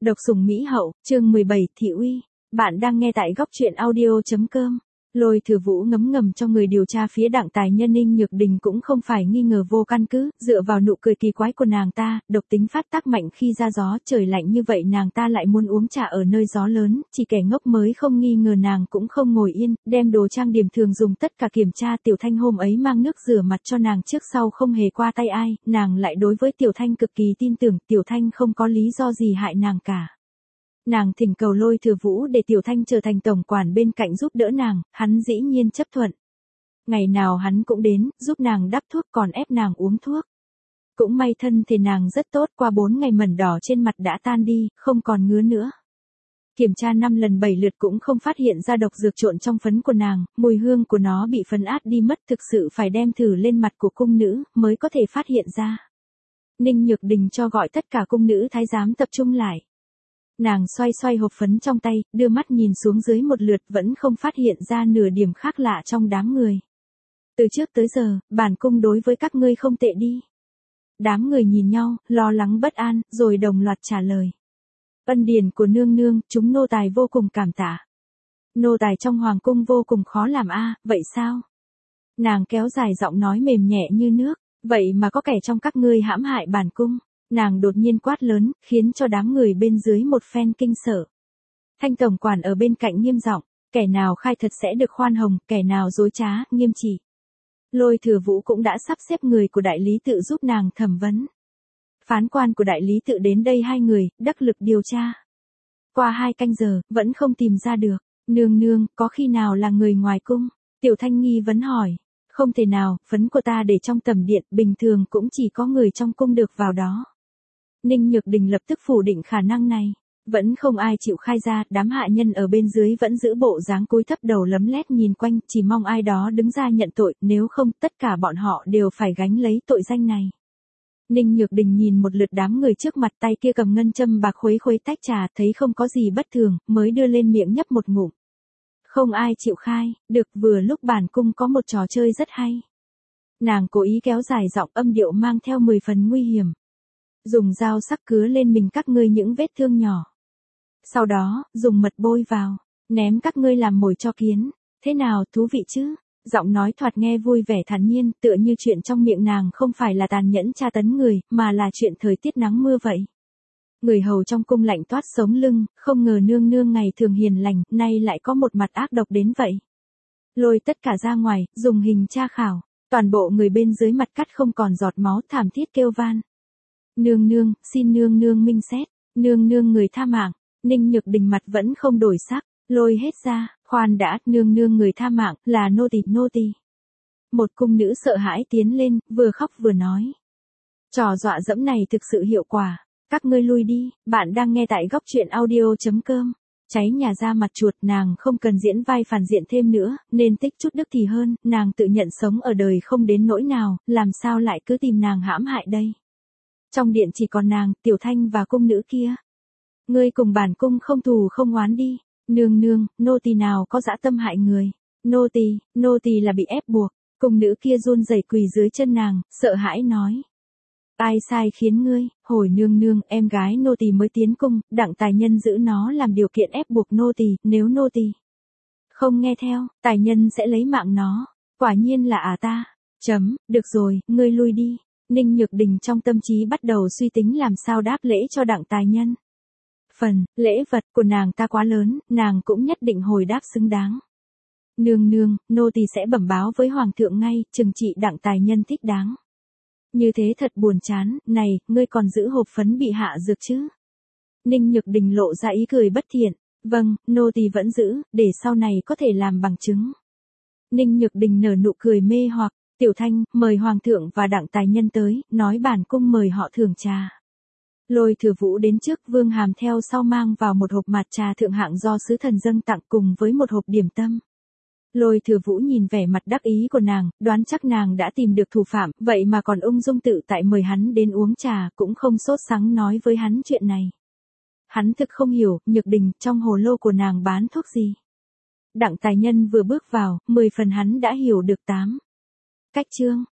Độc sủng Mỹ hậu, chương 17, thị uy. Bạn đang nghe tại góc truyện audio.com. Lôi Thừa Vũ ngấm ngầm cho người điều tra phía Đặng Tài Nhân. Ninh Nhược Đình cũng không phải nghi ngờ vô căn cứ, dựa vào nụ cười kỳ quái của nàng ta, độc tính phát tác mạnh khi ra gió, trời lạnh như vậy nàng ta lại muốn uống trà ở nơi gió lớn, chỉ kẻ ngốc mới không nghi ngờ nàng cũng không ngồi yên, đem đồ trang điểm thường dùng tất cả kiểm tra. Tiểu Thanh hôm ấy mang nước rửa mặt cho nàng trước sau không hề qua tay ai, nàng lại đối với Tiểu Thanh cực kỳ tin tưởng, Tiểu Thanh không có lý do gì hại nàng cả. Nàng thỉnh cầu Lôi Thừa Vũ để Tiểu Thanh trở thành tổng quản bên cạnh giúp đỡ nàng, hắn dĩ nhiên chấp thuận. Ngày nào hắn cũng đến, giúp nàng đắp thuốc còn ép nàng uống thuốc. Cũng may thân thể nàng rất tốt, qua 4 ngày mẩn đỏ trên mặt đã tan đi, không còn ngứa nữa. Kiểm tra 5 lần 7 lượt cũng không phát hiện ra độc dược trộn trong phấn của nàng, mùi hương của nó bị phấn át đi mất, thực sự phải đem thử lên mặt của cung nữ, mới có thể phát hiện ra. Ninh Nhược Đình cho gọi tất cả cung nữ thái giám tập trung lại. Nàng xoay xoay hộp phấn trong tay, đưa mắt nhìn xuống dưới một lượt vẫn không phát hiện ra nửa điểm khác lạ trong đám người. Từ trước tới giờ, bản cung đối với các ngươi không tệ đi. Đám người nhìn nhau, lo lắng bất an, rồi đồng loạt trả lời. Ân điển của nương nương, chúng nô tài vô cùng cảm tạ. Nô tài trong hoàng cung vô cùng khó làm a, vậy sao? Nàng kéo dài giọng nói mềm nhẹ như nước, vậy mà có kẻ trong các ngươi hãm hại bản cung. Nàng đột nhiên quát lớn, khiến cho đám người bên dưới một phen kinh sợ. Thanh tổng quản ở bên cạnh nghiêm giọng, kẻ nào khai thật sẽ được khoan hồng, kẻ nào dối trá, nghiêm trị. Lôi Thừa Vũ cũng đã sắp xếp người của đại lý tự giúp nàng thẩm vấn. Phán quan của đại lý tự đến đây 2 người, đắc lực điều tra. Qua 2 canh giờ, vẫn không tìm ra được. Nương nương, có khi nào là người ngoài cung? Tiểu Thanh nghi vấn hỏi. Không thể nào, phấn của ta để trong tầm điện, bình thường cũng chỉ có người trong cung được vào đó. Ninh Nhược Đình lập tức phủ định khả năng này. Vẫn không ai chịu khai ra, đám hạ nhân ở bên dưới vẫn giữ bộ dáng cúi thấp đầu lấm lét nhìn quanh, chỉ mong ai đó đứng ra nhận tội, nếu không tất cả bọn họ đều phải gánh lấy tội danh này. Ninh Nhược Đình nhìn một lượt đám người trước mặt, tay kia cầm ngân châm bạc khuấy khuấy tách trà, thấy không có gì bất thường, mới đưa lên miệng nhấp một ngụm. Không ai chịu khai, được, vừa lúc bản cung có một trò chơi rất hay. Nàng cố ý kéo dài giọng, âm điệu mang theo 10 phần nguy hiểm. Dùng dao sắc cứa lên mình các ngươi những vết thương nhỏ. Sau đó, dùng mật bôi vào, ném các ngươi làm mồi cho kiến. Thế nào, thú vị chứ? Giọng nói thoạt nghe vui vẻ thản nhiên, tựa như chuyện trong miệng nàng không phải là tàn nhẫn tra tấn người, mà là chuyện thời tiết nắng mưa vậy. Người hầu trong cung lạnh toát sống lưng, không ngờ nương nương ngày thường hiền lành, nay lại có một mặt ác độc đến vậy. Lôi tất cả ra ngoài, dùng hình tra khảo, toàn bộ người bên dưới mặt cắt không còn giọt máu, thảm thiết kêu van. Nương nương, xin nương nương minh xét, nương nương người tha mạng. Ninh Nhược Đình mặt vẫn không đổi sắc, lôi hết ra, khoan đã, nương nương người tha mạng, là nô tỳ nô tỳ. Một cung nữ sợ hãi tiến lên, vừa khóc vừa nói. Trò dọa dẫm này thực sự hiệu quả, các ngươi lui đi, bạn đang nghe tại góc truyện audio.com. Cháy nhà ra mặt chuột, nàng không cần diễn vai phản diện thêm nữa, nên tích chút đức thì hơn, nàng tự nhận sống ở đời không đến nỗi nào, làm sao lại cứ tìm nàng hãm hại đây. Trong điện chỉ còn nàng, Tiểu Thanh và cung nữ kia. Ngươi cùng bản cung không thù không oán đi. Nương nương, nô tỳ nào có dã tâm hại người. Nô tỳ là bị ép buộc. Cung nữ kia run rẩy quỳ dưới chân nàng, sợ hãi nói. Ai sai khiến ngươi? Hồi nương nương, em gái nô tỳ mới tiến cung, Đặng Tài Nhân giữ nó làm điều kiện ép buộc nô tỳ, nếu nô tỳ không nghe theo, Tài Nhân sẽ lấy mạng nó. Quả nhiên là ta. Được rồi, ngươi lui đi. Ninh Nhược Đình trong tâm trí bắt đầu suy tính làm sao đáp lễ cho Đặng Tài Nhân. Phần lễ vật của nàng ta quá lớn, nàng cũng nhất định hồi đáp xứng đáng. Nương nương, nô tỳ sẽ bẩm báo với hoàng thượng ngay, trừng trị Đặng Tài Nhân thích đáng. Như thế thật buồn chán, này, ngươi còn giữ hộp phấn bị hạ dược chứ? Ninh Nhược Đình lộ ra ý cười bất thiện. Vâng, nô tỳ vẫn giữ, để sau này có thể làm bằng chứng. Ninh Nhược Đình nở nụ cười mê hoặc. Tiểu Thanh, mời hoàng thượng và Đặng Tài Nhân tới, nói bản cung mời họ thưởng trà. Lôi Thừa Vũ đến trước, Vương Hàm theo sau mang vào một hộp mạt trà thượng hạng do sứ thần dâng tặng cùng với một hộp điểm tâm. Lôi Thừa Vũ nhìn vẻ mặt đắc ý của nàng, đoán chắc nàng đã tìm được thủ phạm, vậy mà còn ung dung tự tại mời hắn đến uống trà, cũng không sốt sắng nói với hắn chuyện này. Hắn thực không hiểu, Nhược Đình, trong hồ lô của nàng bán thuốc gì. Đặng Tài Nhân vừa bước vào, 10 phần hắn đã hiểu được 8 cách chương.